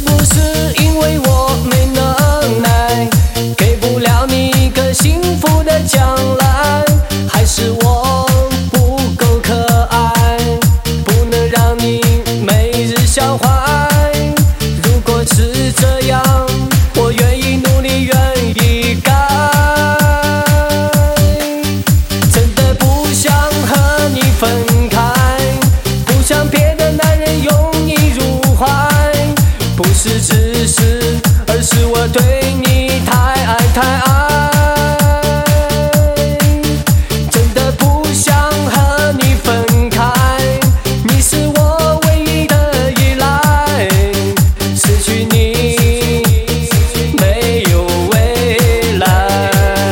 不是因为我没能耐，给不了你一个幸福的将来，还是我不够可爱，不能让你每日笑怀？如果是这样，我愿意努力，愿意改。真的不想和你分开，不想别的男人拥你入怀，不是自私，而是我对你太爱太爱。真的不想和你分开，你是我唯一的依赖，失去你没有未来。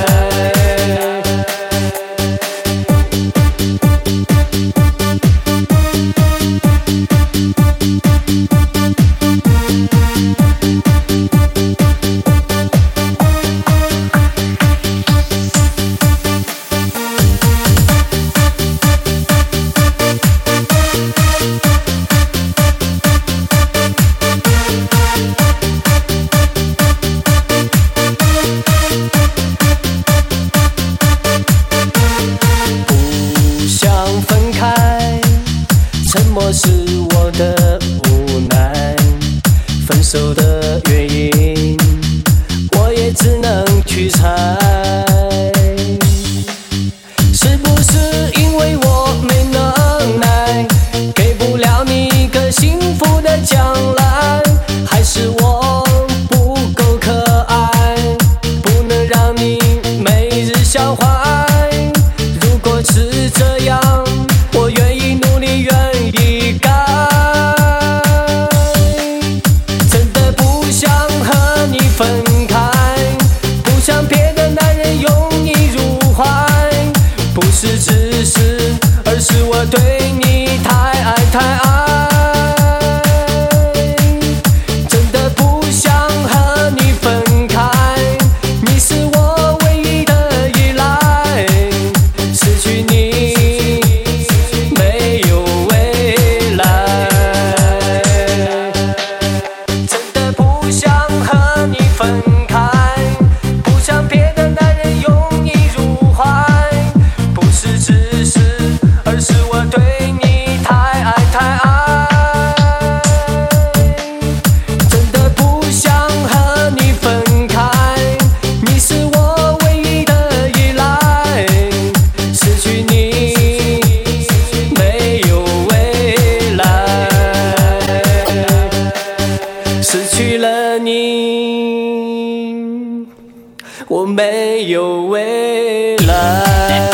沉默是我的无奈，分手的原因我也只能去猜。是不是因为我没能耐，给不了你一个幸福的将来，还是我不够可爱，不能让你每日笑怀？如果是这样，我愿意努力，愿意改。真的不想和你分开，不想别的男人拥你入怀，不是自私，而是我对你太爱太爱。真的不想和你分开，你是我唯一的依赖，失去你没有未来。真的不想和你分开，不想别的男人拥你入怀，不是自私，而是我对你太爱太爱。真的不想和你分开，你是我唯一的依赖，失去你没有未来。失去了你，我没有未来。